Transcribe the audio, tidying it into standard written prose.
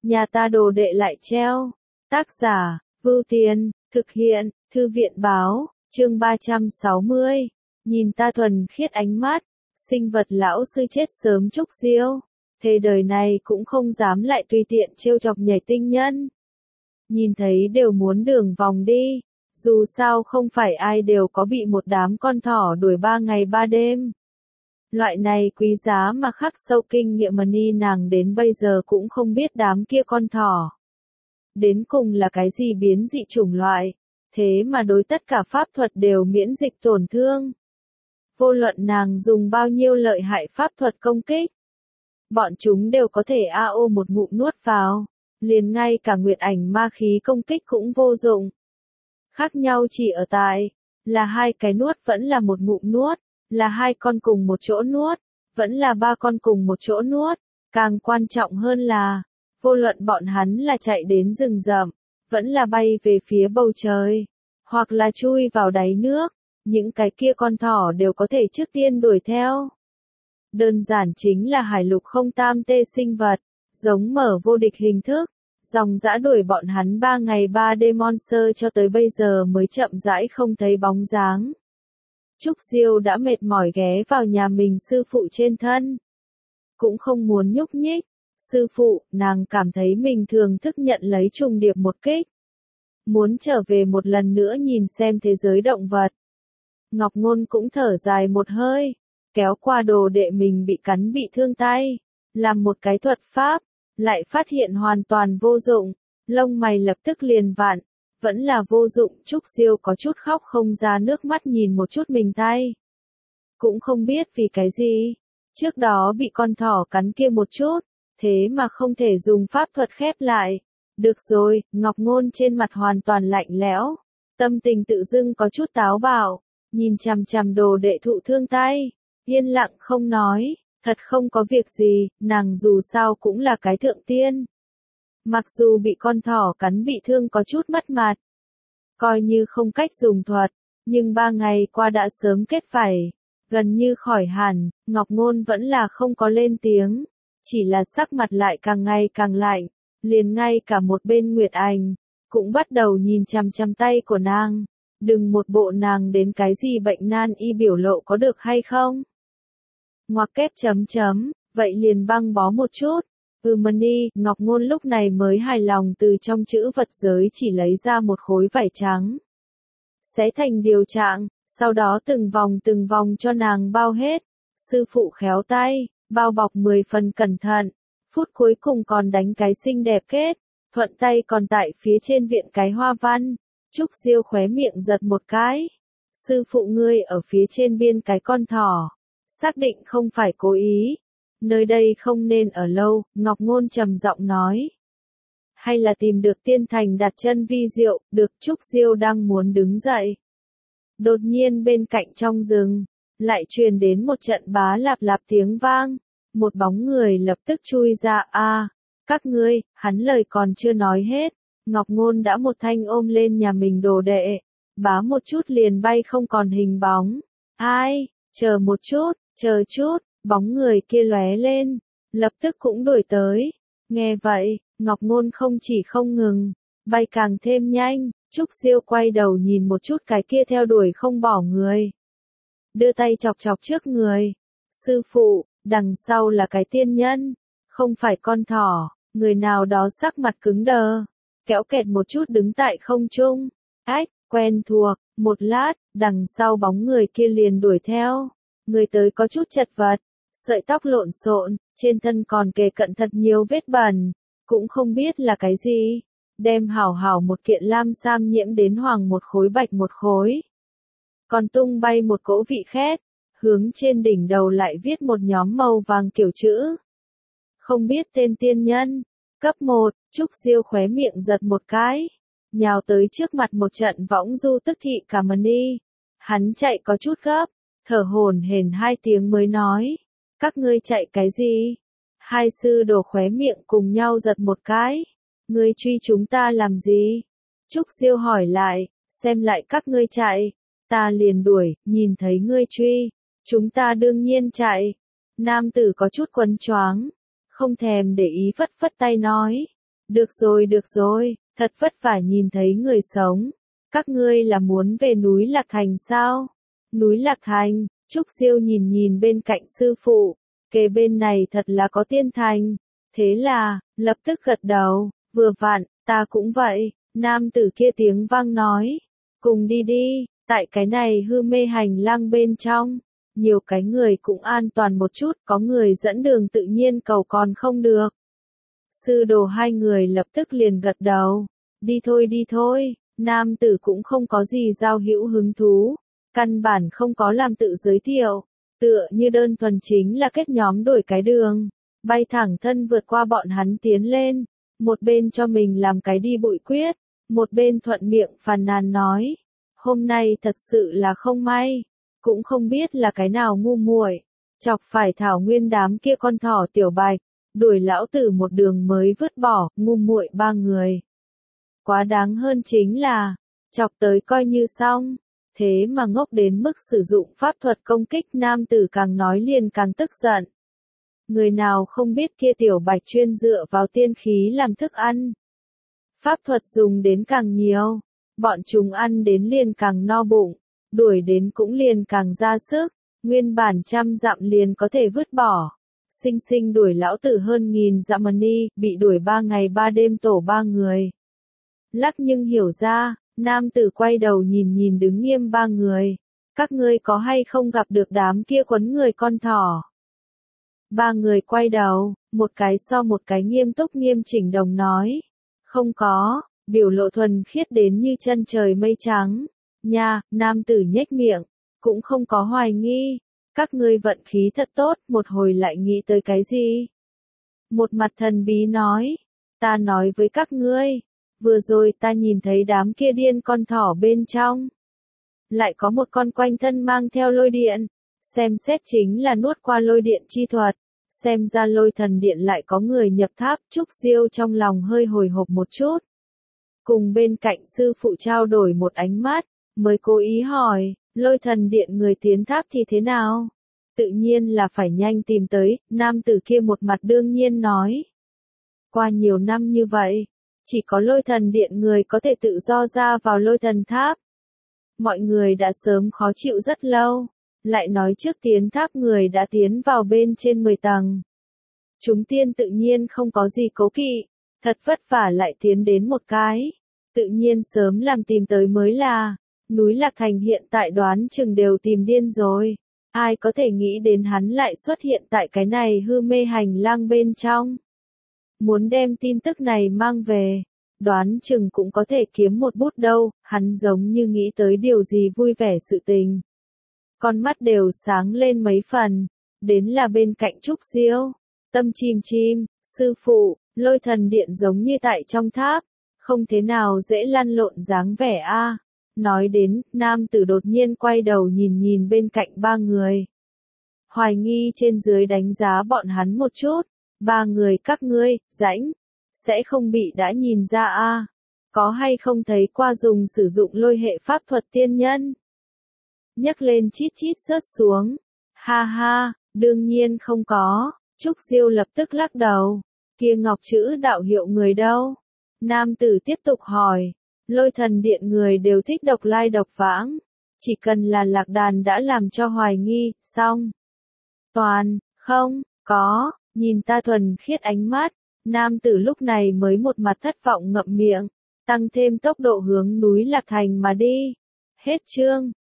nhà ta đồ đệ lại treo. Tác giả, Vưu Tiên, thực hiện, Thư viện báo, chương 360. Nhìn ta thuần khiết ánh mắt, sinh vật lão sư chết sớm Trúc Diêu. Thế đời này cũng không dám lại tùy tiện trêu chọc nhảy tinh nhân. Nhìn thấy đều muốn đường vòng đi, dù sao không phải ai đều có bị một đám con thỏ đuổi 3 ngày 3 đêm. Loại này quý giá mà khắc sâu kinh nghiệm Money nàng đến bây giờ cũng không biết đám kia con thỏ. Đến cùng là cái gì biến dị chủng loại, thế mà đối tất cả pháp thuật đều miễn dịch tổn thương. Vô luận nàng dùng bao nhiêu lợi hại pháp thuật công kích, bọn chúng đều có thể AO một ngụm nuốt vào, liền ngay cả nguyệt ảnh ma khí công kích cũng vô dụng. Khác nhau chỉ ở tại, là hai cái nuốt vẫn là một ngụm nuốt, là hai con cùng một chỗ nuốt, vẫn là ba con cùng một chỗ nuốt, càng quan trọng hơn là, vô luận bọn hắn là chạy đến rừng rậm, vẫn là bay về phía bầu trời, hoặc là chui vào đáy nước, những cái kia con thỏ đều có thể trước tiên đuổi theo. Đơn giản chính là hải lục không tam tê sinh vật, giống mở vô địch hình thức, dòng dã đuổi bọn hắn 3 ngày 3 đêm monster cho tới bây giờ mới chậm rãi không thấy bóng dáng. Trúc Diêu đã mệt mỏi ghé vào nhà mình sư phụ trên thân. Cũng không muốn nhúc nhích. Sư phụ, nàng cảm thấy mình thường thức nhận lấy trùng điệp một kích. Muốn trở về một lần nữa nhìn xem thế giới động vật. Ngọc Ngôn cũng thở dài một hơi, kéo qua đồ đệ mình bị cắn bị thương tay, làm một cái thuật pháp, lại phát hiện hoàn toàn vô dụng, lông mày lập tức liền vặn, vẫn là vô dụng. Trúc Diêu có chút khóc không ra nước mắt nhìn một chút mình tay. Cũng không biết vì cái gì, trước đó bị con thỏ cắn kia một chút, thế mà không thể dùng pháp thuật khép lại. Được rồi, Ngọc Ngôn trên mặt hoàn toàn lạnh lẽo, tâm tình tự dưng có chút táo bạo, nhìn chằm chằm đồ đệ thụ thương tay, yên lặng không nói, thật không có việc gì, nàng dù sao cũng là cái thượng tiên. Mặc dù bị con thỏ cắn bị thương có chút mất mặt, coi như không cách dùng thuật, nhưng 3 ngày qua đã sớm kết vảy, gần như khỏi hẳn. Ngọc Ngôn vẫn là không có lên tiếng, chỉ là sắc mặt lại càng ngày càng lạnh, liền ngay cả một bên Nguyệt Ảnh cũng bắt đầu nhìn chằm chằm tay của nàng, đừng một bộ nàng đến cái gì bệnh nan y biểu lộ có được hay không. Ngoặc kép chấm chấm, vậy liền băng bó một chút. Money, Ngọc Ngôn lúc này mới hài lòng từ trong chữ vật giới chỉ lấy ra một khối vải trắng. Xé thành điều trạng, sau đó từng vòng cho nàng bao hết. Sư phụ khéo tay, bao bọc 10 phần cẩn thận. Phút cuối cùng còn đánh cái xinh đẹp kết, thuận tay còn tại phía trên viện cái hoa văn. Trúc Diêu khóe miệng giật một cái. Sư phụ ngươi ở phía trên biên cái con thỏ. Xác định không phải cố ý. Nơi đây không nên ở lâu, Ngọc Ngôn trầm giọng nói. Hay là tìm được tiên thành đặt chân vi diệu, được. Trúc Diêu đang muốn đứng dậy. Đột nhiên bên cạnh trong rừng, lại truyền đến một trận bá lạp lạp tiếng vang. Một bóng người lập tức chui ra. Các ngươi, hắn lời còn chưa nói hết. Ngọc Ngôn đã một thanh ôm lên nhà mình đồ đệ. Bá một chút liền bay không còn hình bóng. Ai, chờ một chút, chờ chút. Bóng người kia lóe lên, lập tức cũng đuổi tới. Nghe vậy, Ngọc Ngôn không chỉ không ngừng, bay càng thêm nhanh. Trúc Diêu quay đầu nhìn một chút cái kia theo đuổi không bỏ người. Đưa tay chọc chọc trước người. Sư phụ, đằng sau là cái tiên nhân, không phải con thỏ. Người nào đó sắc mặt cứng đờ, kéo kẹt một chút đứng tại không trung. Ách, quen thuộc. Một lát, đằng sau bóng người kia liền đuổi theo. Người tới có chút chật vật, sợi tóc lộn xộn, trên thân còn kề cận thật nhiều vết bẩn, cũng không biết là cái gì. Đem hảo hảo một kiện lam sam nhiễm đến hoàng một khối bạch một khối. Còn tung bay một cỗ vị khét, hướng trên đỉnh đầu lại viết một nhóm màu vàng kiểu chữ. Không biết tên tiên nhân. Cấp 1, Trúc Diêu khóe miệng giật một cái, nhào tới trước mặt một trận võng du tức thị cả Money. Hắn chạy có chút gấp, thở hổn hển 2 tiếng mới nói. Các ngươi chạy cái gì? Hai sư đồ khóe miệng cùng nhau giật một cái. Ngươi truy chúng ta làm gì? Trúc Diêu hỏi lại, xem lại các ngươi chạy. Ta liền đuổi, nhìn thấy ngươi truy. Chúng ta đương nhiên chạy. Nam tử có chút quấn choáng, không thèm để ý phất phất tay nói. được rồi, thật vất vả nhìn thấy người sống. Các ngươi là muốn về núi Lạc Thành sao? Núi Lạc Thành, Trúc Siêu nhìn nhìn bên cạnh sư phụ, kề bên này thật là có tiên thành. Thế là, lập tức gật đầu, vừa vặn, ta cũng vậy, nam tử kia tiếng vang nói. Cùng đi đi, tại cái này hư mê hành lang bên trong. Nhiều cái người cũng an toàn một chút, có người dẫn đường tự nhiên cầu còn không được. Sư đồ hai người lập tức liền gật đầu. Đi thôi, nam tử cũng không có gì giao hữu hứng thú. Căn bản không có làm tự giới thiệu. Tựa như đơn thuần chính là kết nhóm đổi cái đường. Bay thẳng thân vượt qua bọn hắn tiến lên. Một bên cho mình làm cái đi bụi quyết. Một bên thuận miệng phàn nàn nói. Hôm nay thật sự là không may. Cũng không biết là cái nào ngu muội, chọc phải thảo nguyên đám kia con thỏ tiểu bạch, đuổi lão tử một đường mới vứt bỏ, ngu muội ba người. Quá đáng hơn chính là, chọc tới coi như xong, thế mà ngốc đến mức sử dụng pháp thuật công kích, nam tử càng nói liền càng tức giận. Người nào không biết kia tiểu bạch chuyên dựa vào tiên khí làm thức ăn. Pháp thuật dùng đến càng nhiều, bọn chúng ăn đến liền càng no bụng. Đuổi đến cũng liền càng ra sức, nguyên bản 100 dặm liền có thể vứt bỏ. Sinh sinh đuổi lão tử hơn 1000 dặm mà đi, bị đuổi 3 ngày 3 đêm tổ 3 người. Lắc nhưng hiểu ra, nam tử quay đầu nhìn nhìn đứng nghiêm 3 người. Các ngươi có hay không gặp được đám kia quấn người con thỏ? 3 người quay đầu, một cái so một cái nghiêm túc nghiêm chỉnh đồng nói. Không có, biểu lộ thuần khiết đến như chân trời mây trắng. Nha, nam tử nhếch miệng, cũng không có hoài nghi. Các ngươi vận khí thật tốt, một hồi lại nghĩ tới cái gì? Một mặt thần bí nói, ta nói với các ngươi, vừa rồi ta nhìn thấy đám kia điên con thỏ bên trong. Lại có một con quanh thân mang theo lôi điện, xem xét chính là nuốt qua lôi điện chi thuật. Xem ra lôi thần điện lại có người nhập tháp, Trúc Siêu trong lòng hơi hồi hộp một chút. Cùng bên cạnh sư phụ trao đổi một ánh mắt. Mới cố ý hỏi, lôi thần điện người tiến tháp thì thế nào? Tự nhiên là phải nhanh tìm tới, nam tử kia một mặt đương nhiên nói. Qua nhiều năm như vậy, chỉ có lôi thần điện người có thể tự do ra vào lôi thần tháp. Mọi người đã sớm khó chịu rất lâu, lại nói trước tiến tháp người đã tiến vào bên trên 10 tầng. Chúng tiên tự nhiên không có gì cố kỵ, thật vất vả lại tiến đến một cái. Tự nhiên sớm làm tìm tới mới là. Núi Lạc Thành hiện tại đoán chừng đều tìm điên rồi. Ai có thể nghĩ đến hắn lại xuất hiện tại cái này hư mê hành lang bên trong. Muốn đem tin tức này mang về. Đoán chừng cũng có thể kiếm một bút đâu. Hắn giống như nghĩ tới điều gì vui vẻ sự tình. Con mắt đều sáng lên mấy phần. Đến là bên cạnh Trúc Siêu. Tâm chim chim, sư phụ, lôi thần điện giống như tại trong tháp. Không thế nào dễ lăn lộn dáng vẻ a. Nói đến, nam tử đột nhiên quay đầu nhìn nhìn bên cạnh 3 người. Hoài nghi trên dưới đánh giá bọn hắn một chút. 3 người các ngươi, rãnh, sẽ không bị đã nhìn ra a. Có hay không thấy qua dùng sử dụng lôi hệ pháp thuật tiên nhân? Nhấc lên chít chít rớt xuống. Ha ha, đương nhiên không có. Trúc Siêu lập tức lắc đầu. Kia ngọc chữ đạo hiệu người đâu? Nam tử tiếp tục hỏi. Lôi thần điện người đều thích độc lai độc vãng. Chỉ cần là lạc đàn đã làm cho hoài nghi, xong. Toàn, không, có, nhìn ta thuần khiết ánh mắt. Nam tử lúc này mới một mặt thất vọng ngậm miệng. Tăng thêm tốc độ hướng núi Lạc Thành mà đi. Hết chương.